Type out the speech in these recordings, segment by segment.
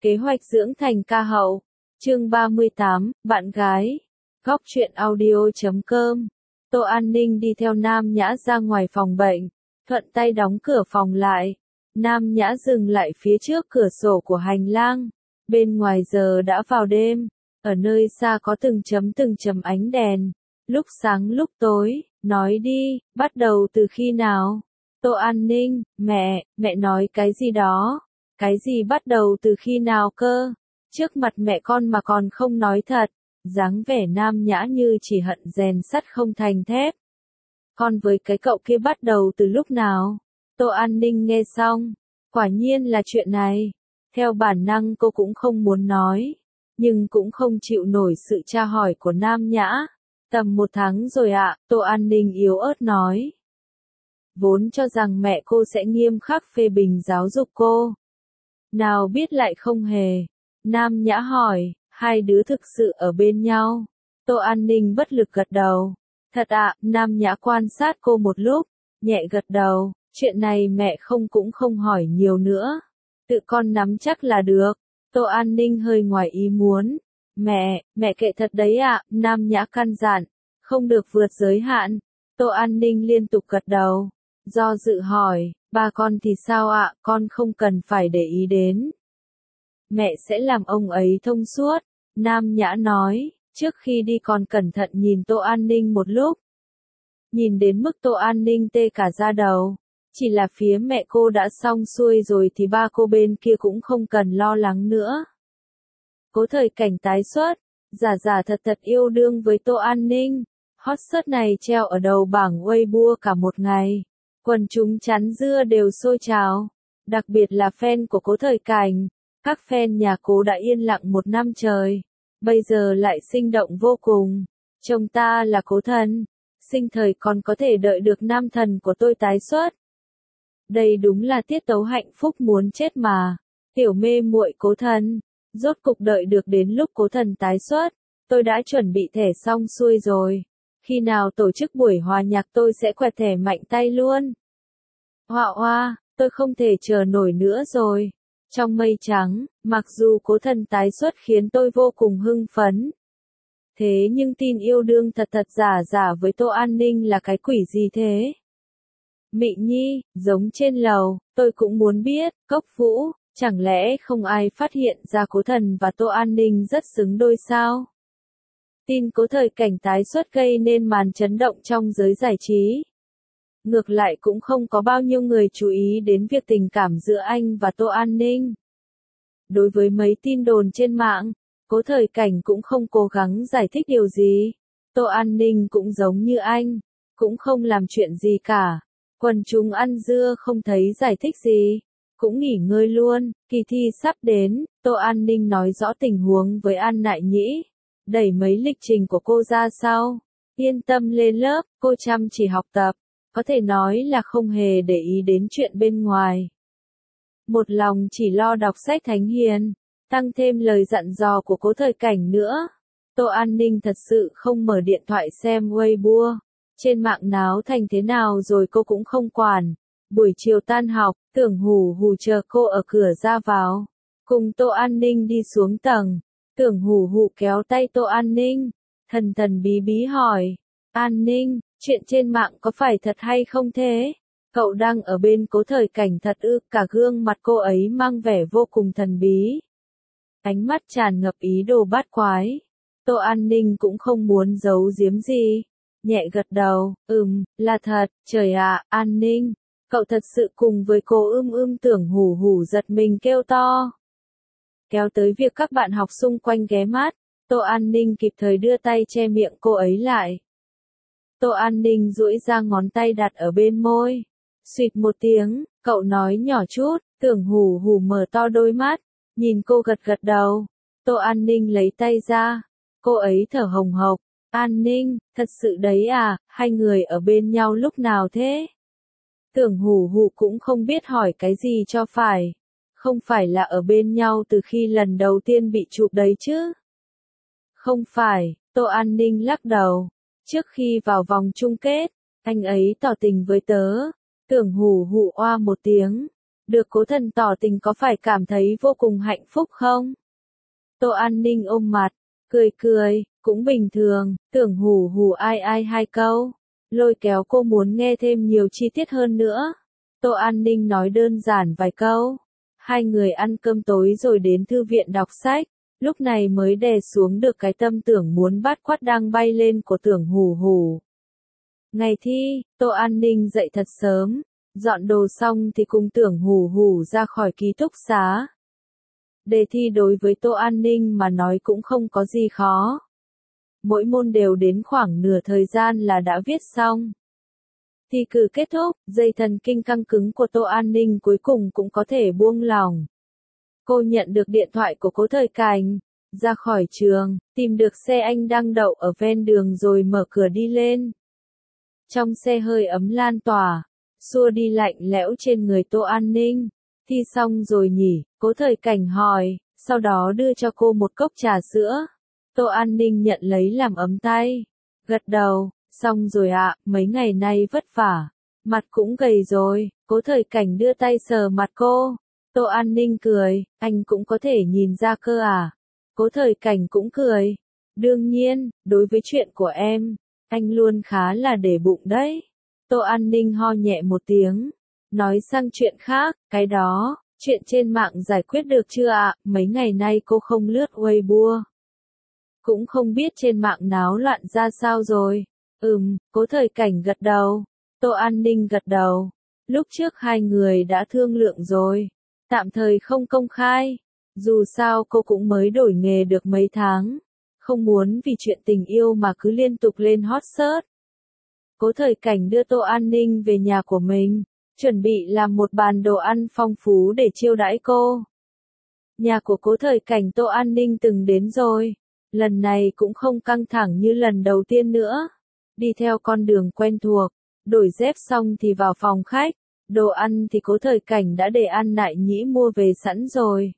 Kế hoạch dưỡng thành ca hậu. Chương 38, bạn gái. Góc truyện audio.com. Tô An Ninh đi theo Nam Nhã ra ngoài phòng bệnh, thuận tay đóng cửa phòng lại. Nam Nhã dừng lại phía trước cửa sổ của hành lang. Bên ngoài giờ đã vào đêm, ở nơi xa có từng chấm ánh đèn, lúc sáng lúc tối. Nói đi, bắt đầu từ khi nào? Tô An Ninh, mẹ nói cái gì đó? Cái gì bắt đầu từ khi nào cơ? Trước mặt mẹ con mà còn không nói thật. Dáng vẻ Nam Nhã như chỉ hận rèn sắt không thành thép. Con với cái cậu kia bắt đầu từ lúc nào? Tô An Ninh nghe xong, quả nhiên là chuyện này. Theo bản năng cô cũng không muốn nói, nhưng cũng không chịu nổi sự tra hỏi của Nam Nhã. Tầm 1 tháng rồi ạ, Tô An Ninh yếu ớt nói. Vốn cho rằng mẹ cô sẽ nghiêm khắc phê bình giáo dục cô. Nào biết lại không hề. Nam Nhã hỏi, hai đứa thực sự ở bên nhau? Tô An Ninh bất lực gật đầu. Thật ạ, Nam Nhã quan sát cô một lúc, nhẹ gật đầu, chuyện này mẹ cũng không hỏi nhiều nữa. Tự con nắm chắc là được. Tô An Ninh hơi ngoài ý muốn. Mẹ kệ thật đấy ạ, Nam Nhã căn dặn, không được vượt giới hạn. Tô An Ninh liên tục gật đầu, do dự hỏi, ba con thì sao ạ, con không cần phải để ý đến. Mẹ sẽ làm ông ấy thông suốt, Nam Nhã nói, trước khi đi còn cẩn thận nhìn Tô An Ninh một lúc. Nhìn đến mức Tô An Ninh tê cả da đầu, chỉ là phía mẹ cô đã xong xuôi rồi thì ba cô bên kia cũng không cần lo lắng nữa. Cố Thời Cảnh tái xuất, giả thật yêu đương với Tô An Ninh. Hot search này treo ở đầu bảng Weibo cả một ngày. Quần chúng chắn dưa đều sôi trào. Đặc biệt là fan của Cố Thời Cảnh. Các fan nhà Cố đã yên lặng 1 năm trời. Bây giờ lại sinh động vô cùng. Chồng ta là Cố Thần. Sinh thời còn có thể đợi được nam thần của tôi tái xuất. Đây đúng là tiết tấu hạnh phúc muốn chết mà. Tiểu mê muội Cố Thần. Rốt cục đợi được đến lúc Cố Thần tái xuất. Tôi đã chuẩn bị thẻ xong xuôi rồi. Khi nào tổ chức buổi hòa nhạc tôi sẽ quẹt thẻ mạnh tay luôn. Hoa, tôi không thể chờ nổi nữa rồi. Trong mây trắng, mặc dù Cố Thần tái xuất khiến tôi vô cùng hưng phấn. Thế nhưng tin yêu đương thật giả với Tô An Ninh là cái quỷ gì thế? Mị Nhi, giống trên lầu, tôi cũng muốn biết, Cốc Vũ, chẳng lẽ không ai phát hiện ra Cố Thần và Tô An Ninh rất xứng đôi sao? Tin Cố Thời Cảnh tái xuất gây nên màn chấn động trong giới giải trí. Ngược lại cũng không có bao nhiêu người chú ý đến việc tình cảm giữa anh và Tô An Ninh. Đối với mấy tin đồn trên mạng, Cố Thời Cảnh cũng không cố gắng giải thích điều gì. Tô An Ninh cũng giống như anh, cũng không làm chuyện gì cả. Quần chúng ăn dưa không thấy giải thích gì, cũng nghỉ ngơi luôn. Kỳ thi sắp đến, Tô An Ninh nói rõ tình huống với An Nại Nhĩ. Đẩy mấy lịch trình của cô ra sau. Yên tâm lên lớp, cô chăm chỉ học tập. Có thể nói là không hề để ý đến chuyện bên ngoài. Một lòng chỉ lo đọc sách thánh hiền. Tăng thêm lời dặn dò của Cố Thời Cảnh nữa. Tô An Ninh thật sự không mở điện thoại xem Weibo. Trên mạng náo thành thế nào rồi cô cũng không quản. Buổi chiều tan học, Tưởng Hủ chờ cô ở cửa ra vào. Cùng Tô An Ninh đi xuống tầng. Tưởng Hủ kéo tay Tô An Ninh. Thần bí hỏi. An Ninh, chuyện trên mạng có phải thật hay không thế? Cậu đang ở bên Cố Thời Cảnh thật ư? Cả gương mặt cô ấy mang vẻ vô cùng thần bí. Ánh mắt tràn ngập ý đồ bát quái. Tô An Ninh cũng không muốn giấu giếm gì. Nhẹ gật đầu, là thật. Trời ạ, An Ninh, cậu thật sự cùng với cô Tưởng Hủ giật mình kêu to. Kéo tới việc các bạn học xung quanh ghé mắt, Tô An Ninh kịp thời đưa tay che miệng cô ấy lại. Tô An Ninh duỗi ra ngón tay đặt ở bên môi. Xịt một tiếng, cậu nói nhỏ chút. Tưởng Hủ mở to đôi mắt, nhìn cô gật đầu. Tô An Ninh lấy tay ra. Cô ấy thở hồng hộc. An Ninh, thật sự đấy à, hai người ở bên nhau lúc nào thế? Tưởng Hủ cũng không biết hỏi cái gì cho phải. Không phải là ở bên nhau từ khi lần đầu tiên bị chụp đấy chứ? Không phải, Tô An Ninh lắc đầu. Trước khi vào vòng chung kết, anh ấy tỏ tình với tớ. Tưởng Hủ oa một tiếng. Được cố thần tỏ tình có phải cảm thấy vô cùng hạnh phúc không? Tô An Ninh ôm mặt, cười cười, cũng bình thường, tưởng hù hù ai ai hai câu. Lôi kéo cô muốn nghe thêm nhiều chi tiết hơn nữa. Tô An Ninh nói đơn giản vài câu. Hai người ăn cơm tối rồi đến thư viện đọc sách. Lúc này mới đè xuống được cái tâm tưởng muốn bắt quát đang bay lên của tưởng hù hù. Ngày thi, Tô An Ninh dậy thật sớm. Dọn đồ xong thì cùng tưởng hù hù ra khỏi ký túc xá. Đề thi đối với Tô An Ninh mà nói cũng không có gì khó. Mỗi môn đều đến khoảng nửa thời gian là đã viết xong. Thi cử kết thúc, dây thần kinh căng cứng của Tô An Ninh cuối cùng cũng có thể buông lỏng. Cô nhận được điện thoại của Cố Thời Cảnh, ra khỏi trường, tìm được xe anh đang đậu ở ven đường rồi mở cửa đi lên. Trong xe hơi ấm lan tỏa, xua đi lạnh lẽo trên người Tô An Ninh. Thi xong rồi nhỉ, Cố Thời Cảnh hỏi, sau đó đưa cho cô một cốc trà sữa. Tô An Ninh nhận lấy làm ấm tay. Gật đầu, xong rồi ạ, mấy ngày nay vất vả. Mặt cũng gầy rồi, Cố Thời Cảnh đưa tay sờ mặt cô. Tô An Ninh cười, anh cũng có thể nhìn ra cơ à. Cố Thời Cảnh cũng cười. Đương nhiên, đối với chuyện của em, anh luôn khá là để bụng đấy. Tô An Ninh ho nhẹ một tiếng. Nói sang chuyện khác, cái đó, chuyện trên mạng giải quyết được chưa ạ? Mấy ngày nay cô không lướt Weibo. Cũng không biết trên mạng náo loạn ra sao rồi. Cố Thời Cảnh gật đầu. Tô An Ninh gật đầu. Lúc trước hai người đã thương lượng rồi. Tạm thời không công khai. Dù sao cô cũng mới đổi nghề được mấy tháng. Không muốn vì chuyện tình yêu mà cứ liên tục lên hot search. Cố Thời Cảnh đưa Tô An Ninh về nhà của mình. Chuẩn bị làm một bàn đồ ăn phong phú để chiêu đãi cô. Nhà của Cố Thời Cảnh Tô An Ninh từng đến rồi. Lần này cũng không căng thẳng như lần đầu tiên nữa. Đi theo con đường quen thuộc, đổi dép xong thì vào phòng khách. Đồ ăn thì Cố Thời Cảnh đã để An Nại Nhĩ mua về sẵn rồi.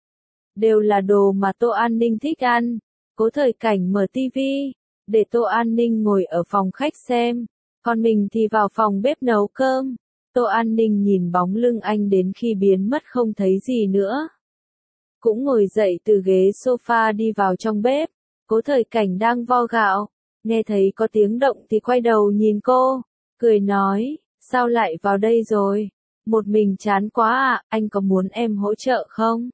Đều là đồ mà Tô An Ninh thích ăn. Cố Thời Cảnh mở tivi, để Tô An Ninh ngồi ở phòng khách xem. Còn mình thì vào phòng bếp nấu cơm. Tô An Ninh nhìn bóng lưng anh đến khi biến mất không thấy gì nữa. Cũng ngồi dậy từ ghế sofa đi vào trong bếp. Cố Thời Cảnh đang vo gạo. Nghe thấy có tiếng động thì quay đầu nhìn cô. Cười nói, sao lại vào đây rồi? Một mình chán quá à, anh có muốn em hỗ trợ không?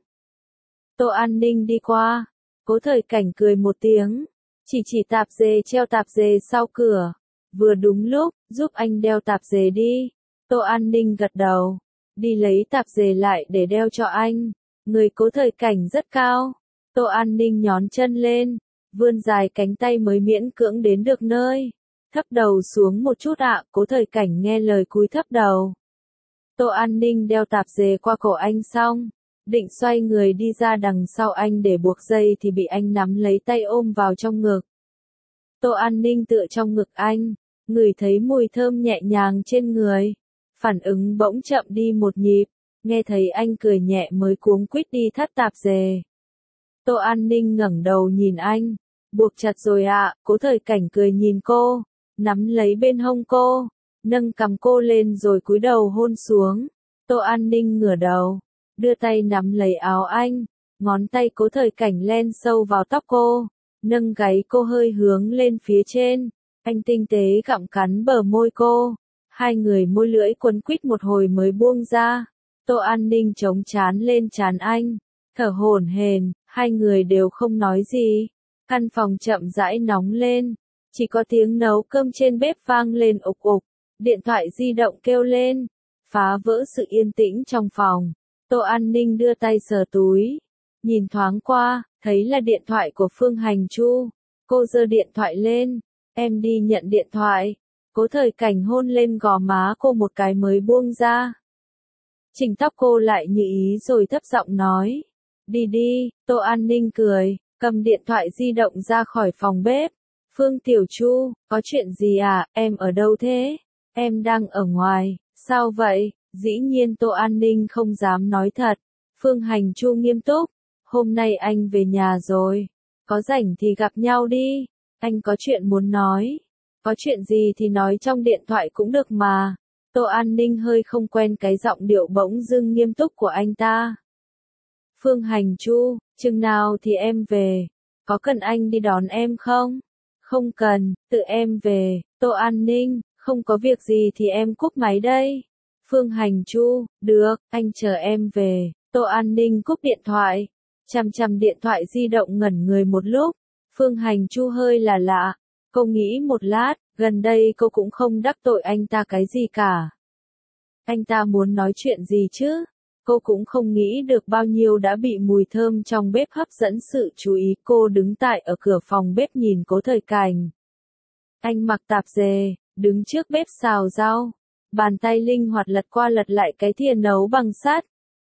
Tô An Ninh đi qua. Cố Thời Cảnh cười một tiếng. Chỉ tạp dề treo tạp dề sau cửa. Vừa đúng lúc, giúp anh đeo tạp dề đi. Tô An Ninh gật đầu. Đi lấy tạp dề lại để đeo cho anh. Người Cố Thời Cảnh rất cao. Tô An Ninh nhón chân lên. Vươn dài cánh tay mới miễn cưỡng đến được nơi. Thấp đầu xuống một chút ạ. Cố Thời Cảnh nghe lời cúi thấp đầu. Tô An Ninh đeo tạp dề qua cổ anh xong. Định xoay người đi ra đằng sau anh để buộc dây thì bị anh nắm lấy tay ôm vào trong ngực. Tô An Ninh tựa trong ngực anh. Ngửi thấy mùi thơm nhẹ nhàng trên người. Phản ứng bỗng chậm đi một nhịp. Nghe thấy anh cười nhẹ mới cuống quýt đi thắt tạp dề. Tô An Ninh ngẩng đầu nhìn anh. Buộc chặt rồi ạ. Cố Thời Cảnh cười nhìn cô. Nắm lấy bên hông cô. Nâng cằm cô lên rồi cúi đầu hôn xuống. Tô An Ninh ngửa đầu. Đưa tay nắm lấy áo anh. Ngón tay Cố Thời Cảnh len sâu vào tóc cô. Nâng gáy cô hơi hướng lên phía trên. Anh tinh tế gặm cắn bờ môi cô. Hai người môi lưỡi quấn quýt một hồi mới buông ra. Tô An Ninh chống trán lên trán anh. Thở hổn hển, hai người đều không nói gì. Căn phòng chậm rãi nóng lên. Chỉ có tiếng nấu cơm trên bếp vang lên ục ục. Điện thoại di động kêu lên. Phá vỡ sự yên tĩnh trong phòng. Tô An Ninh đưa tay sờ túi. Nhìn thoáng qua, thấy là điện thoại của Phương Hành Chu. Cô giơ điện thoại lên. Em đi nhận điện thoại. Cố Thời Cảnh hôn lên gò má cô một cái mới buông ra. Chỉnh tóc cô lại như ý rồi thấp giọng nói. Đi đi, Tô An Ninh cười, cầm điện thoại di động ra khỏi phòng bếp. Phương Tiểu Chu, có chuyện gì à, em ở đâu thế? Em đang ở ngoài, sao vậy? Dĩ nhiên Tô An Ninh không dám nói thật. Phương Hành Chu nghiêm túc. Hôm nay anh về nhà rồi. Có rảnh thì gặp nhau đi. Anh có chuyện muốn nói. Có chuyện gì thì nói trong điện thoại cũng được mà. Tô An Ninh hơi không quen cái giọng điệu bỗng dưng nghiêm túc của anh ta. Phương Hành Chu, chừng nào thì em về? Có cần anh đi đón em không? Không cần, tự em về. Tô An Ninh, không có việc gì thì em cúp máy đây. Phương Hành Chu, được, anh chờ em về. Tô An Ninh cúp điện thoại. Chằm điện thoại di động ngẩn người một lúc. Phương Hành Chu hơi là lạ. Cô nghĩ một lát, gần đây cô cũng không đắc tội anh ta cái gì cả. Anh ta muốn nói chuyện gì chứ? Cô cũng không nghĩ được bao nhiêu đã bị mùi thơm trong bếp hấp dẫn sự chú ý. Cô đứng tại ở cửa phòng bếp nhìn Cố Thời Cảnh. Anh mặc tạp dề, đứng trước bếp xào rau. Bàn tay linh hoạt lật qua lật lại cái thìa nấu bằng sắt.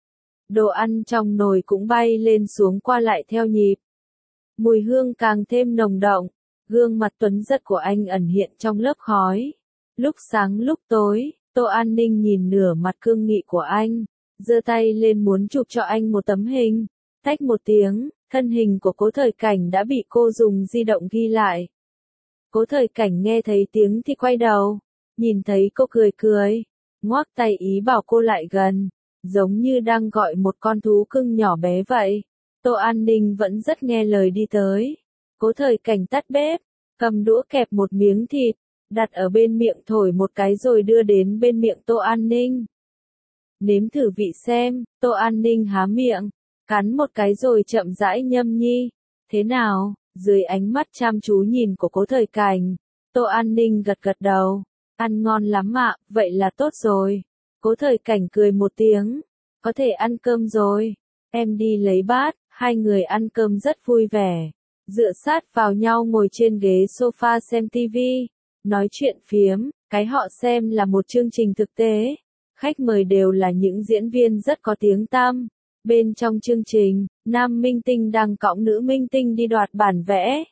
Đồ ăn trong nồi cũng bay lên xuống qua lại theo nhịp. Mùi hương càng thêm nồng đậm. Gương mặt tuấn giật của anh ẩn hiện trong lớp khói. Lúc sáng lúc tối, Tô An Ninh nhìn nửa mặt cương nghị của anh, giơ tay lên muốn chụp cho anh một tấm hình. Tách một tiếng, thân hình của Cố Thời Cảnh đã bị cô dùng di động ghi lại. Cố Thời Cảnh nghe thấy tiếng thì quay đầu, nhìn thấy cô cười cười, ngoắc tay ý bảo cô lại gần, giống như đang gọi một con thú cưng nhỏ bé vậy. Tô An Ninh vẫn rất nghe lời đi tới. Cố Thời Cảnh tắt bếp, cầm đũa kẹp một miếng thịt, đặt ở bên miệng thổi một cái rồi đưa đến bên miệng Tô An Ninh. Nếm thử vị xem. Tô An Ninh há miệng, cắn một cái rồi chậm rãi nhâm nhi. Thế nào? Dưới ánh mắt chăm chú nhìn của Cố Thời Cảnh, Tô An Ninh gật gật đầu. Ăn ngon lắm ạ, vậy là tốt rồi. Cố Thời Cảnh cười một tiếng. Có thể ăn cơm rồi. Em đi lấy bát. Hai người ăn cơm rất vui vẻ. Dựa sát vào nhau ngồi trên ghế sofa xem tivi. Nói chuyện phiếm. Cái họ xem là một chương trình thực tế. Khách mời đều là những diễn viên rất có tiếng tăm. Bên trong chương trình, nam minh tinh đang cõng nữ minh tinh đi đoạt bản vẽ.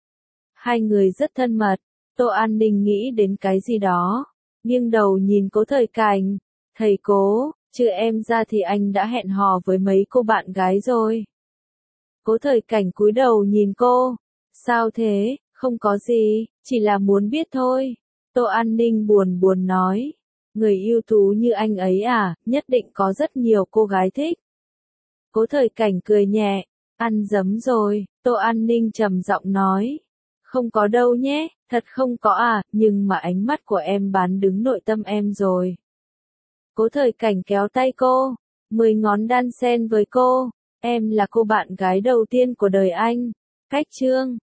Hai người rất thân mật. Tô An Ninh nghĩ đến cái gì đó, nghiêng đầu nhìn Cố Thời Cảnh. Thầy Cố, trừ em ra thì anh đã hẹn hò với mấy cô bạn gái rồi. Cố Thời Cảnh cúi đầu nhìn cô. Sao thế? Không có gì, chỉ là muốn biết thôi. Tô An Ninh buồn buồn nói. Người ưu tú như anh ấy à, nhất định có rất nhiều cô gái thích. Cố Thời Cảnh cười nhẹ. Ăn dấm rồi. Tô An Ninh trầm giọng nói. Không có đâu nhé, thật không có à, nhưng mà ánh mắt của em bán đứng nội tâm em rồi. Cố Thời Cảnh kéo tay cô, 10 ngón đan sen với cô. Em là cô bạn gái đầu tiên của đời anh. Cách chương